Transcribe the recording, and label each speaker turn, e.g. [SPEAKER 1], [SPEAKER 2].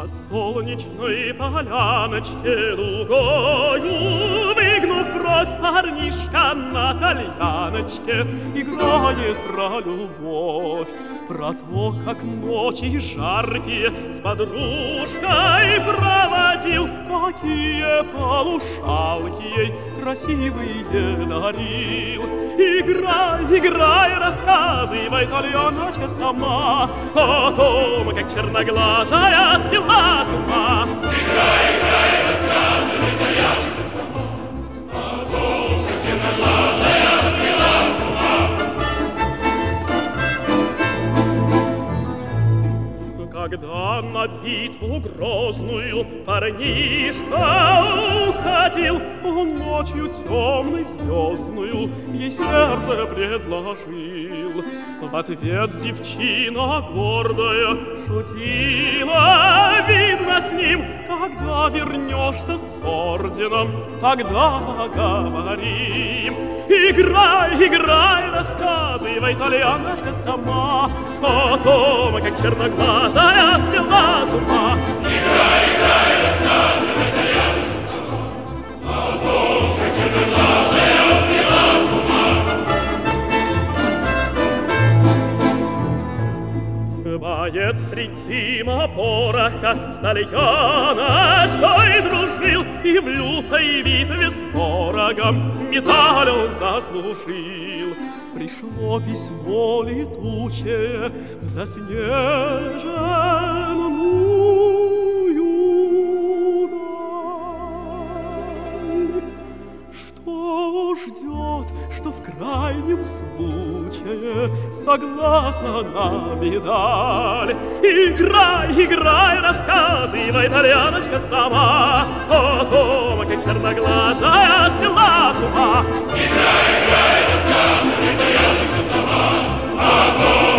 [SPEAKER 1] По солнечной поляночке дугою, выгнув бровь, парнишка на кальяночке играет про любовь, про то, как ночи жаркие с подружкой проводил, какие полушалки ей красивые дарил. Играй, играй, рассказывай, Тальяночка, сама о том, как черноглазая сняла с ума.
[SPEAKER 2] Играй, играй, рассказывай, Тальяночка, сама о том, как черноглазая сняла с ума.
[SPEAKER 1] Когда на битву грозную парнишка уходил, он ночью темной звездную ей сердце предложил. В ответ девчина гордая шутила, видно с ним, когда вернешься с орденом, тогда поговорим. Играй, играй, рассказывай, Тальяночка, сама о том, как черноглазая свела с ума.
[SPEAKER 2] Играй, играй, рассказывай, Тальяночка, сама о том, как черноглазая свела с ума.
[SPEAKER 1] Боец средь дыма пороха с Тальяночкой дружил, и в лютой битве с ворогом медаль он заслужил. Пришло письмо летучее в заснеженную даль. Что ждет, что в крайнем случае согласна на медаль? Играй, играй, рассказывай, Тальяночка, сама о том, как черноглазая сняла с ума.
[SPEAKER 2] Играй, играй, рассказывай, Тальяночка, сама о том,